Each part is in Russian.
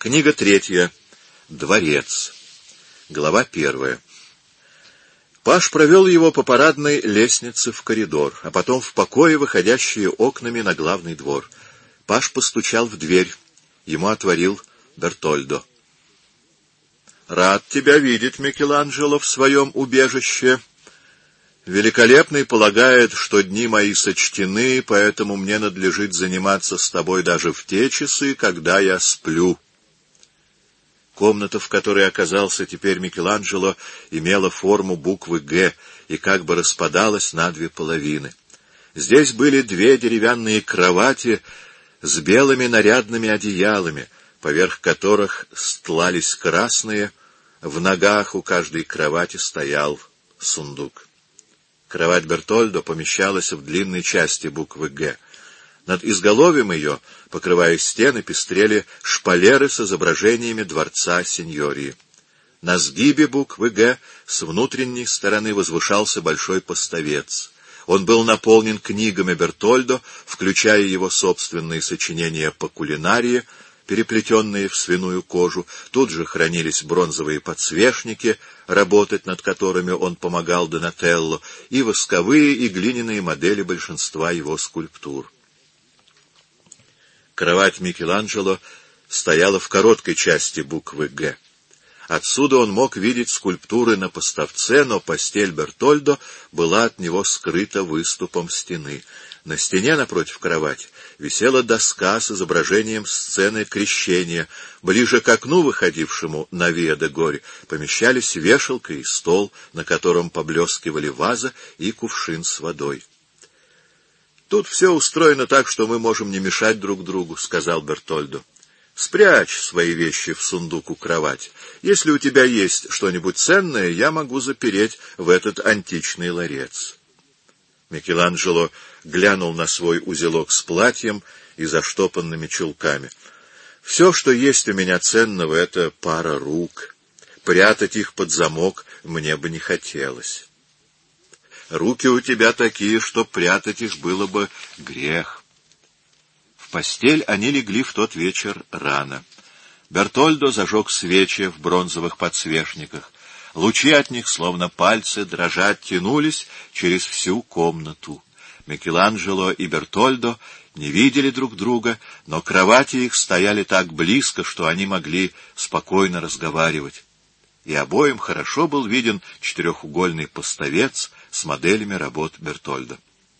Книга 3. Дворец. Глава 1. Паж провел его по парадной лестнице в коридор, а потом в покои, выходящие окнами на главный двор. Паж постучал в дверь. Ему отворил Бертольдо. «Рад тебя видеть, Микеланджело, в своем убежище. Великолепный полагает, что дни мои сочтены, поэтому мне надлежит заниматься с тобой даже в те часы, когда я сплю». Комната, в которой оказался теперь Микеланджело, имела форму буквы «Г» и как бы распадалась на две половины. Здесь были две деревянные кровати с белыми нарядными одеялами, поверх которых стлались красные, в ногах у каждой кровати стоял сундук. Кровать Бертольдо помещалась в длинной части буквы «Г». Над изголовьем ее, покрывая стены, пестрели шпалеры с изображениями дворца сеньории. На сгибе буквы «Г» с внутренней стороны возвышался большой поставец. Он был наполнен книгами Бертольдо, включая его собственные сочинения по кулинарии, переплетенные в свиную кожу. Тут же хранились бронзовые подсвечники, работать над которыми он помогал Донателло, и восковые и глиняные модели большинства его скульптур. Кровать Микеланджело стояла в короткой части буквы «Г». Отсюда он мог видеть скульптуры на поставце, но постель Бертольдо была от него скрыта выступом стены. На стене напротив кровати висела доска с изображением сцены крещения. Ближе к окну, выходившему на Виа-де-Горе, помещались вешалка и стол, на котором поблескивали ваза и кувшин с водой. «Тут все устроено так, что мы можем не мешать друг другу», — сказал Бертольдо. «Спрячь свои вещи в сундук у кровати. Если у тебя есть что-нибудь ценное, я могу запереть в этот античный ларец». Микеланджело глянул на свой узелок с платьем и заштопанными чулками. «Все, что есть у меня ценного, — это пара рук. Прятать их под замок мне бы не хотелось». «Руки у тебя такие, что прятать их было бы грех». В постель они легли в тот вечер рано. Бертольдо зажег свечи в бронзовых подсвечниках. Лучи от них, словно пальцы, дрожа тянулись через всю комнату. Микеланджело и Бертольдо не видели друг друга, но кровати их стояли так близко, что они могли спокойно разговаривать. И обоим хорошо был виден четырехугольный поставец с моделями работ Бертольдо.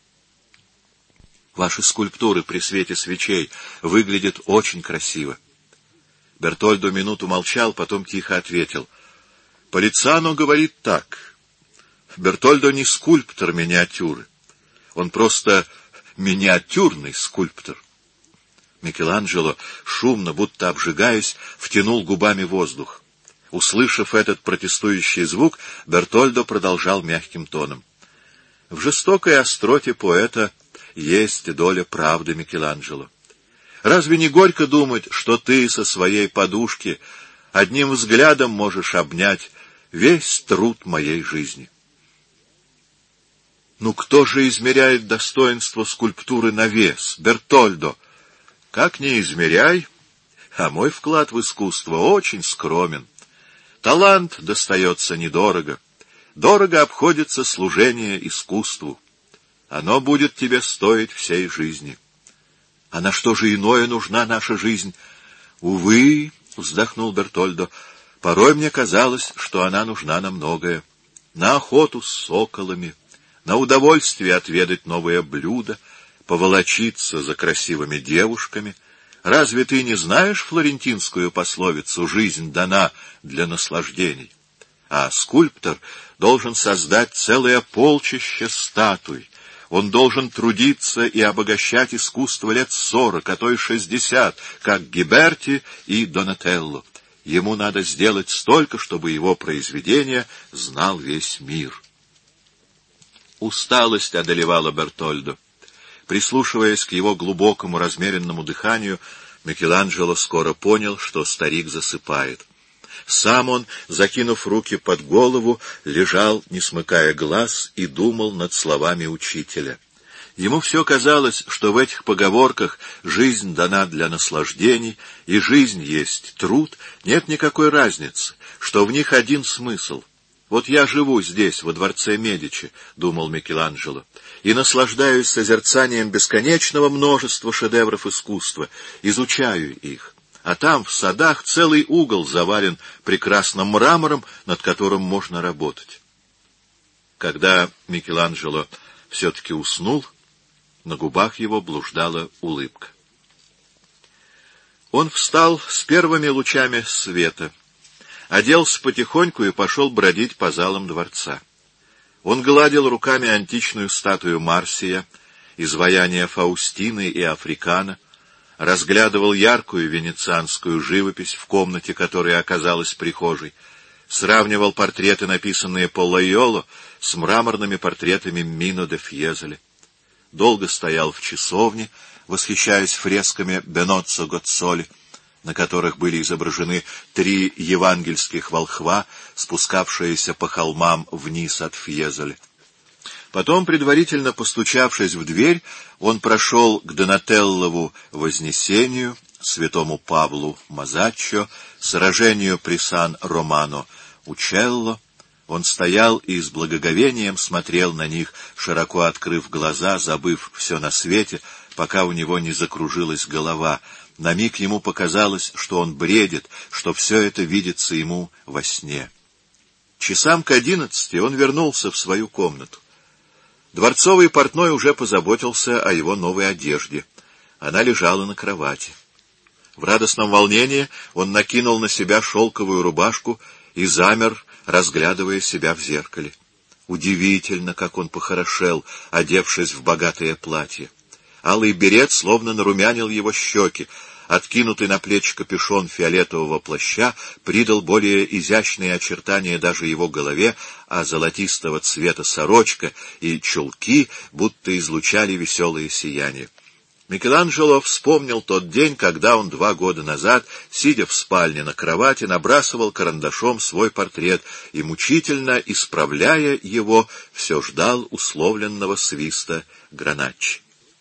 «Ваши скульптуры при свете свечей выглядят очень красиво». Бертольдо минуту молчал, потом тихо ответил. «Полицано говорит так. Бертольдо не скульптор миниатюры. Он просто миниатюрный скульптор». Микеланджело, шумно, будто обжигаясь, втянул губами воздух. Услышав этот протестующий звук, Бертольдо продолжал мягким тоном. «В жестокой остроте поэта есть доля правды, Микеланджело. Разве не горько думать, что ты со своей подушки одним взглядом можешь обнять весь труд моей жизни?» «Ну кто же измеряет достоинство скульптуры на вес, Бертольдо?» «Как ни измеряй, а мой вклад в искусство очень скромен. Талант достается недорого. Дорого обходится служение искусству. Оно будет тебе стоить всей жизни». «А на что же иное нужна наша жизнь?» «Увы», — вздохнул Бертольдо, — «порой мне казалось, что она нужна на многое. На охоту с соколами, на удовольствие отведать новое блюдо, поволочиться за красивыми девушками. Разве ты не знаешь флорентинскую пословицу «жизнь дана для наслаждений»? А скульптор должен создать целое полчище статуй. Он должен трудиться и обогащать искусство лет 40, а то и 60, как Гиберти и Донателло. Ему надо сделать столько, чтобы его произведение знал весь мир». Усталость одолевала Бертольдо. Прислушиваясь к его глубокому размеренному дыханию, Микеланджело скоро понял, что старик засыпает. Сам он, закинув руки под голову, лежал, не смыкая глаз, и думал над словами учителя. Ему все казалось, что в этих поговорках «жизнь дана для наслаждений» и «жизнь есть труд» нет никакой разницы, что в них один смысл. «Вот я живу здесь, во дворце Медичи», — думал Микеланджело, «и наслаждаюсь созерцанием бесконечного множества шедевров искусства, изучаю их, а там, в садах, целый угол завален прекрасным мрамором, над которым можно работать». Когда Микеланджело все-таки уснул, на губах его блуждала улыбка. Он встал с первыми лучами света, оделся потихоньку и пошел бродить по залам дворца. Он гладил руками античную статую Марсия, изваяния Фаустины и Африкана, разглядывал яркую венецианскую живопись в комнате, которая оказалась прихожей, сравнивал портреты, написанные по Лайоло, с мраморными портретами Мино де Фьезеля. Долго стоял в часовне, восхищаясь фресками Беноццо Гоццоли, на которых были изображены 3 евангельских волхва, спускавшиеся по холмам вниз от Фьезеля. Потом, предварительно постучавшись в дверь, он прошел к Донателлову Вознесению, святому Павлу Мазаччо, сражению при Сан-Романо Учелло. Он стоял и с благоговением смотрел на них, широко открыв глаза, забыв все на свете, пока у него не закружилась голова. На миг ему показалось, что он бредит, что все это видится ему во сне. Часам к 11 он вернулся в свою комнату. Дворцовый портной уже позаботился о его новой одежде. Она лежала на кровати. В радостном волнении он накинул на себя шелковую рубашку и замер, разглядывая себя в зеркале. Удивительно, как он похорошел, одевшись в богатое платье. Алый берет словно нарумянил его щеки, откинутый на плечи капюшон фиолетового плаща придал более изящные очертания даже его голове, а золотистого цвета сорочка и чулки будто излучали веселое сияние. Микеланджело вспомнил тот день, когда он 2 года назад, сидя в спальне на кровати, набрасывал карандашом свой портрет и, мучительно исправляя его, все ждал условленного свиста Граначчи.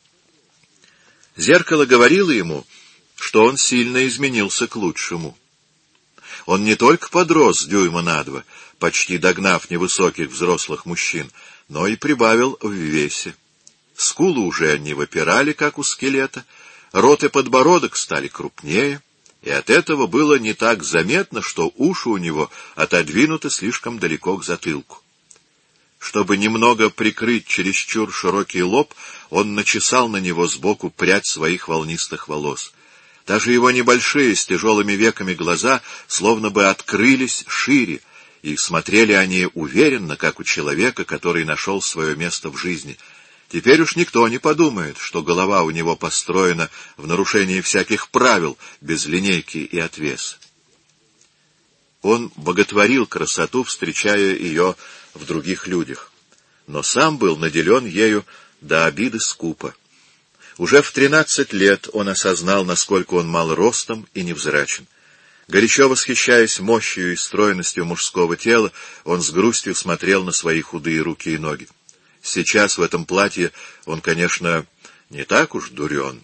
Зеркало говорило ему, что он сильно изменился к лучшему. Он не только подрос дюйма на 2, почти догнав невысоких взрослых мужчин, но и прибавил в весе. Скулы уже не выпирали, как у скелета, рот и подбородок стали крупнее, и от этого было не так заметно, что уши у него отодвинуты слишком далеко к затылку. Чтобы немного прикрыть чересчур широкий лоб, он начесал на него сбоку прядь своих волнистых волос. Даже его небольшие с тяжелыми веками глаза словно бы открылись шире, и смотрели они уверенно, как у человека, который нашел свое место в жизни. Теперь уж никто не подумает, что голова у него построена в нарушении всяких правил, без линейки и отвеса. Он боготворил красоту, встречая ее в других людях, но сам был наделен ею до обиды скупо. Уже в 13 лет он осознал, насколько он мал ростом и невзрачен. Горячо восхищаясь мощью и стройностью мужского тела, он с грустью смотрел на свои худые руки и ноги. Сейчас в этом платье он, конечно, не так уж дурен.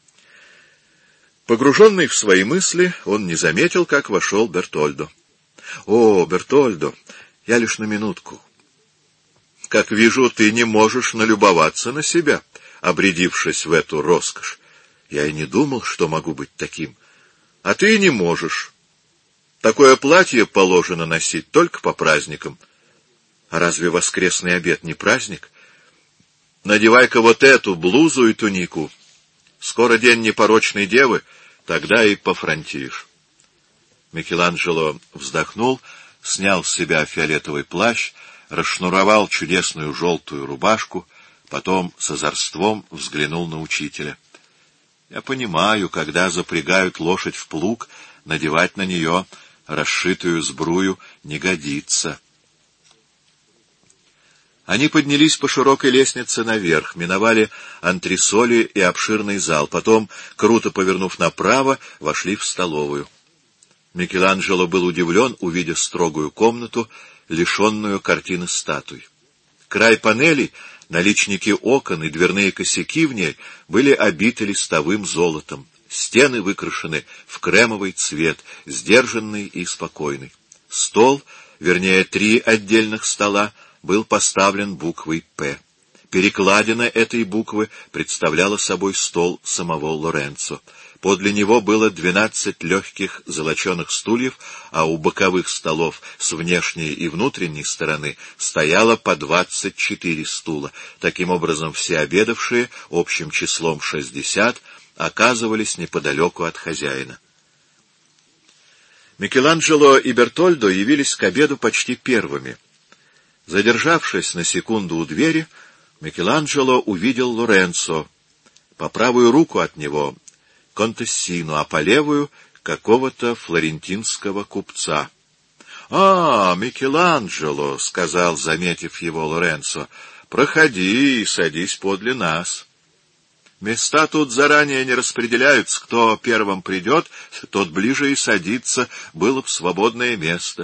Погруженный в свои мысли, он не заметил, как вошел Бертольдо. — О, Бертольдо, я лишь на минутку. — Как вижу, ты не можешь налюбоваться на себя, обрядившись в эту роскошь. Я и не думал, что могу быть таким. А ты не можешь. Такое платье положено носить только по праздникам. А разве воскресный обед не праздник? Надевай-ка вот эту блузу и тунику. Скоро день непорочной девы, тогда и пофронтишь. Микеланджело вздохнул, снял с себя фиолетовый плащ, расшнуровал чудесную желтую рубашку, потом с озорством взглянул на учителя. Я понимаю, когда запрягают лошадь в плуг, надевать на нее расшитую сбрую не годится. Они поднялись по широкой лестнице наверх, миновали антресоли и обширный зал, потом, круто повернув направо, вошли в столовую. Микеланджело был удивлен, увидя строгую комнату, лишенную картин и статуй. Край панелей Наличники окон и дверные косяки в ней были обиты листовым золотом. Стены выкрашены в кремовый цвет, сдержанный и спокойный. Стол, вернее, 3 отдельных стола, был поставлен буквой «П». Перекладина этой буквы представляла собой стол самого Лоренцо. Подле него было 12 легких золоченых стульев, а у боковых столов с внешней и внутренней стороны стояло по 24 стула. Таким образом, все обедавшие, общим числом 60, оказывались неподалеку от хозяина. Микеланджело и Бертольдо явились к обеду почти первыми. Задержавшись на секунду у двери, Микеланджело увидел Лоренцо. По правую руку от него — Контессину, а по левую — какого-то флорентинского купца. — Микеланджело, — сказал, заметив его Лоренцо, — проходи и садись подле нас. Места тут заранее не распределяются. Кто первым придет, тот ближе и садится. Было б свободное место.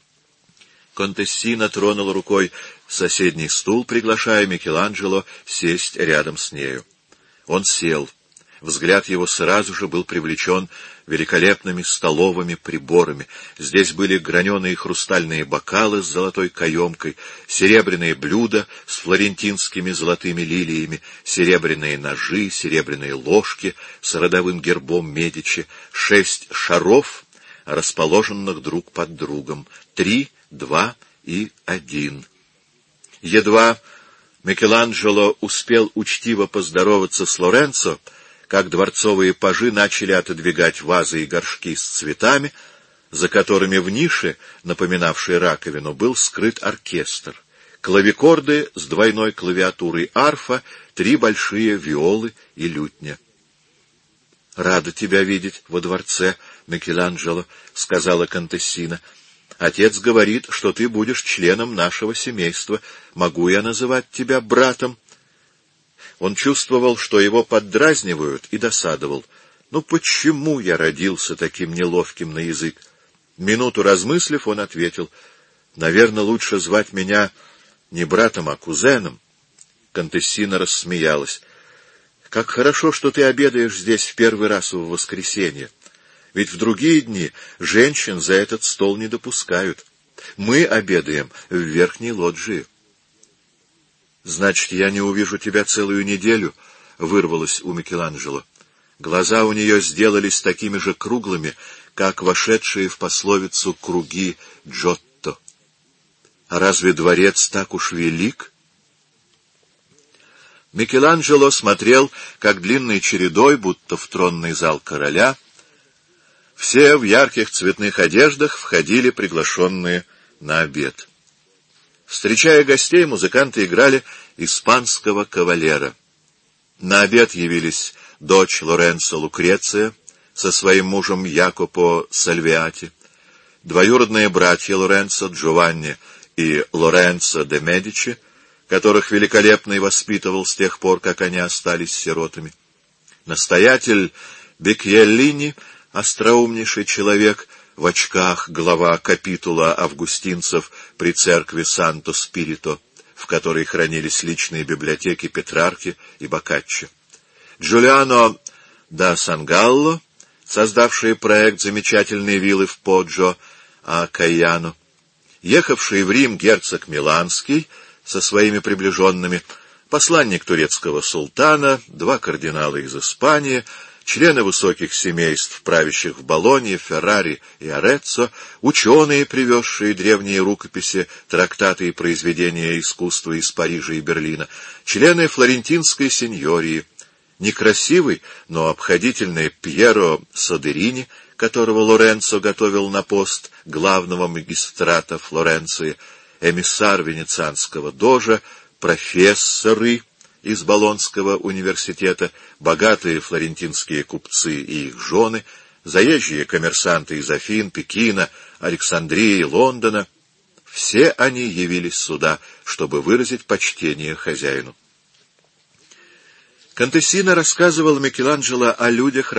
Контессина тронула рукой соседний стул, приглашая Микеланджело сесть рядом с нею. Он сел. Взгляд его сразу же был привлечен великолепными столовыми приборами. Здесь были граненые хрустальные бокалы с золотой каемкой, серебряные блюда с флорентинскими золотыми лилиями, серебряные ножи, серебряные ложки с родовым гербом Медичи, 6 шаров, расположенных друг под другом, 3, 2 и 1. Едва Микеланджело успел учтиво поздороваться с Лоренцо, как дворцовые пажи начали отодвигать вазы и горшки с цветами, за которыми в нише, напоминавшей раковину, был скрыт оркестр, клавикорды с двойной клавиатурой, арфа, 3 большие виолы и лютня. — Рада тебя видеть во дворце, Микеланджело, — сказала Контессина. — Отец говорит, что ты будешь членом нашего семейства. Могу я называть тебя братом? Он чувствовал, что его поддразнивают, и досадовал. Ну почему я родился таким неловким на язык? Минуту размыслив, он ответил: наверное, лучше звать меня не братом, а кузеном. Контессина рассмеялась. Как хорошо, что ты обедаешь здесь в первый раз в воскресенье. Ведь в другие дни женщин за этот стол не допускают. Мы обедаем в верхней лоджии. «Значит, я не увижу тебя целую неделю», — вырвалось у Микеланджело. Глаза у нее сделались такими же круглыми, как вошедшие в пословицу круги Джотто. «А разве дворец так уж велик?» Микеланджело смотрел, как длинной чередой, будто в тронный зал короля, все в ярких цветных одеждах входили приглашенные на обед. Встречая гостей, музыканты играли испанского кавалера. На обед явились дочь Лоренцо Лукреция со своим мужем Якопо Сальвиати, двоюродные братья Лоренцо Джованни и Лоренцо де Медичи, которых великолепный воспитывал с тех пор, как они остались сиротами. Настоятель Бекьеллини, остроумнейший человек, в очках, глава капитула августинцев при церкви Санто-Спирито, в которой хранились личные библиотеки Петрарки и Боккаччо. Джулиано да Сангалло, создавший проект замечательной виллы в Поджо, Кайяно, ехавший в Рим герцог Миланский со своими приближенными, посланник турецкого султана, 2 кардинала из Испании, члены высоких семейств, правящих в Болонье, Феррари и Ореццо, ученые, привезшие древние рукописи, трактаты и произведения искусства из Парижа и Берлина, члены флорентинской сеньории, некрасивый, но обходительный Пьеро Содерини, которого Лоренцо готовил на пост главного магистрата Флоренции, эмиссар венецианского дожа, профессоры из Болонского университета, богатые флорентинские купцы и их жены, заезжие коммерсанты из Афин, Пекина, Александрии, Лондона. Все они явились сюда, чтобы выразить почтение хозяину. Контессина рассказывал Микеланджело о людях,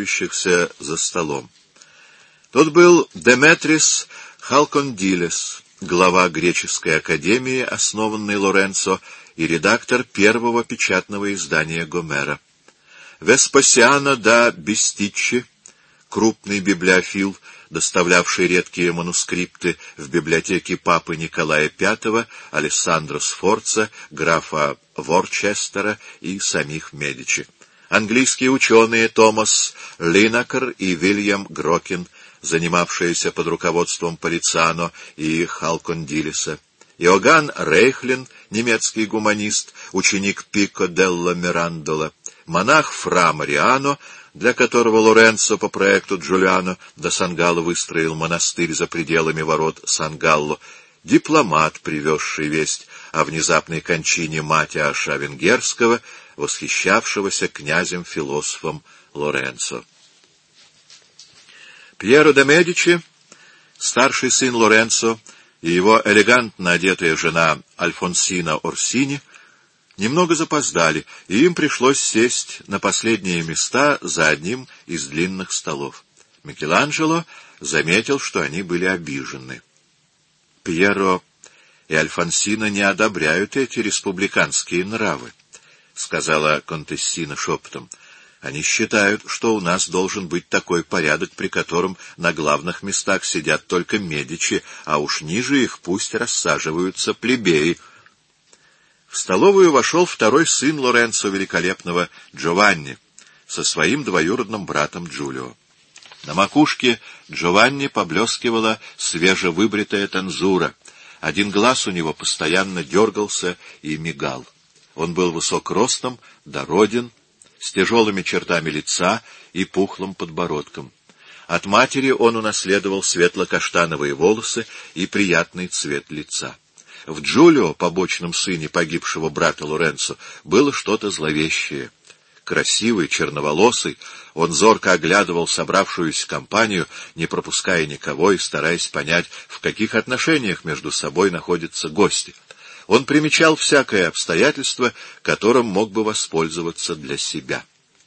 рассаживающихся за столом. Тот был Деметрис Халкондилес, глава греческой академии, основанной Лоренцо, и редактор первого печатного издания Гомера. Веспасиано да Бестиччи, крупный библиофил, доставлявший редкие манускрипты в библиотеке папы Николая V, Алессандро Сфорца, графа Ворчестера и самих Медичи. Английские ученые Томас Линакер и Вильям Грокин, занимавшиеся под руководством Полицано и Халкондилиса. Иоганн Рейхлин, немецкий гуманист, ученик Пико делла Мирандола. Монах Фра Мариано, для которого Лоренцо по проекту Джулиано да Сангалло выстроил монастырь за пределами ворот Сан-Галло. Дипломат, привезший весть о внезапной кончине Матиаша Венгерского, восхищавшегося князем-философом Лоренцо. Пьеро де Медичи, старший сын Лоренцо, и его элегантно одетая жена Альфонсина Орсини немного запоздали, и им пришлось сесть на последние места за одним из длинных столов. Микеланджело заметил, что они были обижены. Пьеро и Альфонсина не одобряют эти республиканские нравы, — сказала контессина шепотом. Они считают, что у нас должен быть такой порядок, при котором на главных местах сидят только Медичи, а уж ниже их пусть рассаживаются плебеи. В столовую вошел второй сын Лоренцо Великолепного, Джованни, со своим двоюродным братом Джулио. На макушке Джованни поблескивала свежевыбритая танзура. Один глаз у него постоянно дергался и мигал. Он был высок ростом, дороден, с тяжелыми чертами лица и пухлым подбородком. От матери он унаследовал светло-каштановые волосы и приятный цвет лица. В Джулио, побочном сыне погибшего брата Лоренцо, было что-то зловещее. Красивый, черноволосый, он зорко оглядывал собравшуюся компанию, не пропуская никого и стараясь понять, в каких отношениях между собой находятся гости. Он примечал всякое обстоятельство, которым мог бы воспользоваться для себя.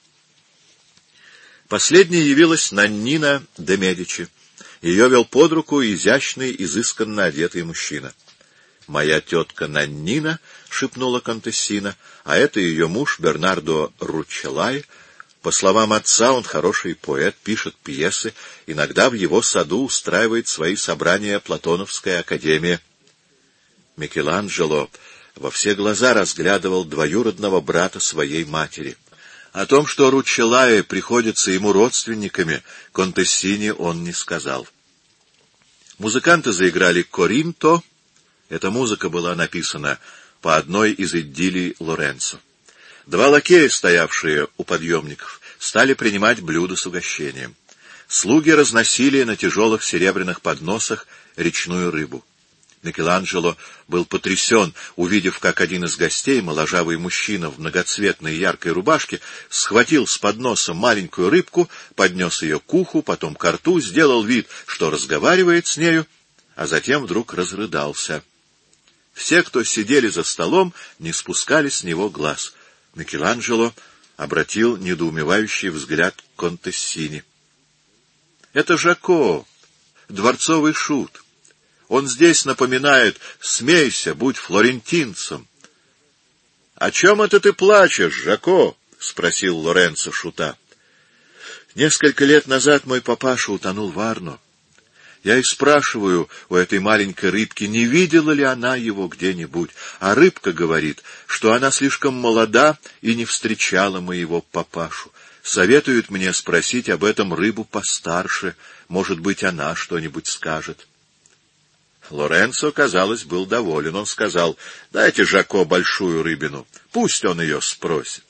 Последней явилась Наннина де Медичи. Ее вел под руку изящный, изысканно одетый мужчина. «Моя тетка Наннина», — шепнула контессина, — «а это ее муж Бернардо Руччелай. По словам отца, он хороший поэт, пишет пьесы, иногда в его саду устраивает свои собрания Платоновская академия». Микеланджело во все глаза разглядывал двоюродного брата своей матери. О том, что Руччелаи приходятся ему родственниками, контессине он не сказал. Музыканты заиграли «Коринто». Эта музыка была написана по одной из идиллий Лоренцо. Два лакея, стоявшие у подъемников, стали принимать блюда с угощением. Слуги разносили на тяжелых серебряных подносах речную рыбу. Микеланджело был потрясен, увидев, как один из гостей, моложавый мужчина в многоцветной яркой рубашке, схватил с подноса маленькую рыбку, поднес ее к уху, потом ко рту, сделал вид, что разговаривает с нею, а затем вдруг разрыдался. Все, кто сидели за столом, не спускали с него глаз. Микеланджело обратил недоумевающий взгляд к контессине. — Это Жако, дворцовый шут. Он здесь напоминает: смейся, будь флорентинцем. — О чем это ты плачешь, Жако? — спросил Лоренцо шута. — Несколько лет назад мой папаша утонул в Арно. Я и спрашиваю у этой маленькой рыбки, не видела ли она его где-нибудь, а рыбка говорит, что она слишком молода и не встречала моего папашу. Советует мне спросить об этом рыбу постарше, может быть, она что-нибудь скажет. Лоренцо, казалось, был доволен. Он сказал: «Дайте Жако большую рыбину, пусть он ее спросит».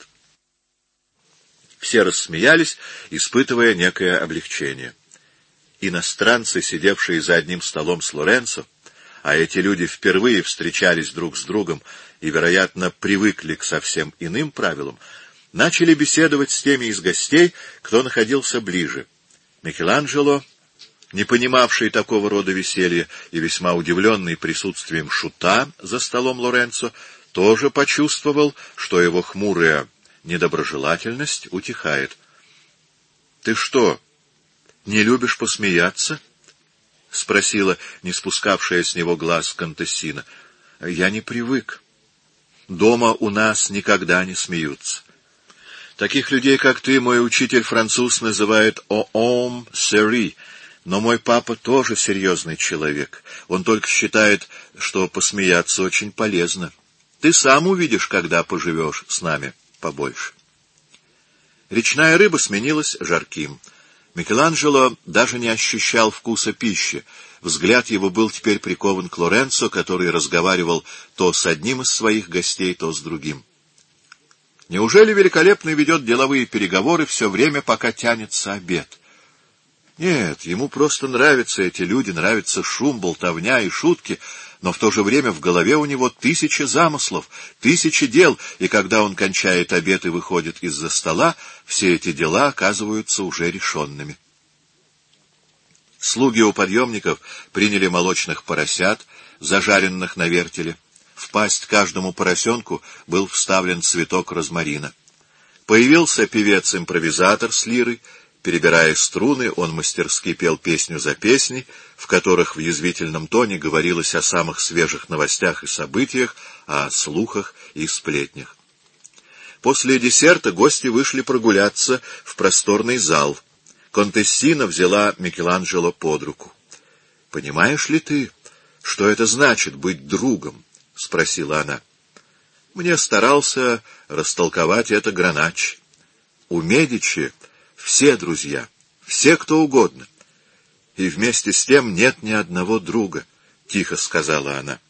Все рассмеялись, испытывая некое облегчение. Иностранцы, сидевшие за одним столом с Лоренцо, а эти люди впервые встречались друг с другом и, вероятно, привыкли к совсем иным правилам, начали беседовать с теми из гостей, кто находился ближе. Микеланджело, не понимавший такого рода веселья и весьма удивленный присутствием шута за столом Лоренцо, тоже почувствовал, что его хмурая недоброжелательность утихает. — Ты что, не любишь посмеяться? — спросила не спускавшая с него глаз контессина. — Я не привык. Дома у нас никогда не смеются. Таких людей, как ты, мой учитель-француз называет «homme sérieux», но мой папа тоже серьезный человек. Он только считает, что посмеяться очень полезно. Ты сам увидишь, когда поживешь с нами побольше. Речная рыба сменилась жарким. Микеланджело даже не ощущал вкуса пищи. Взгляд его был теперь прикован к Лоренцо, который разговаривал то с одним из своих гостей, то с другим. Неужели Великолепный ведет деловые переговоры все время, пока тянется обед? Нет, ему просто нравятся эти люди, нравится шум, болтовня и шутки, но в то же время в голове у него 1000 замыслов, 1000 дел, и когда он кончает обед и выходит из-за стола, все эти дела оказываются уже решенными. Слуги у подъемников приняли молочных поросят, зажаренных на вертеле. В пасть каждому поросенку был вставлен цветок розмарина. Появился певец-импровизатор с лирой. Перебирая струны, он мастерски пел песню за песней, в которых в язвительном тоне говорилось о самых свежих новостях и событиях, о слухах и сплетнях. После десерта гости вышли прогуляться в просторный зал. Контессина взяла Микеланджело под руку. — Понимаешь ли ты, что это значит быть другом? — спросила она. Мне старался растолковать это Граначчи. У Медичи все друзья, все кто угодно. И вместе с тем нет ни одного друга, — тихо сказала она.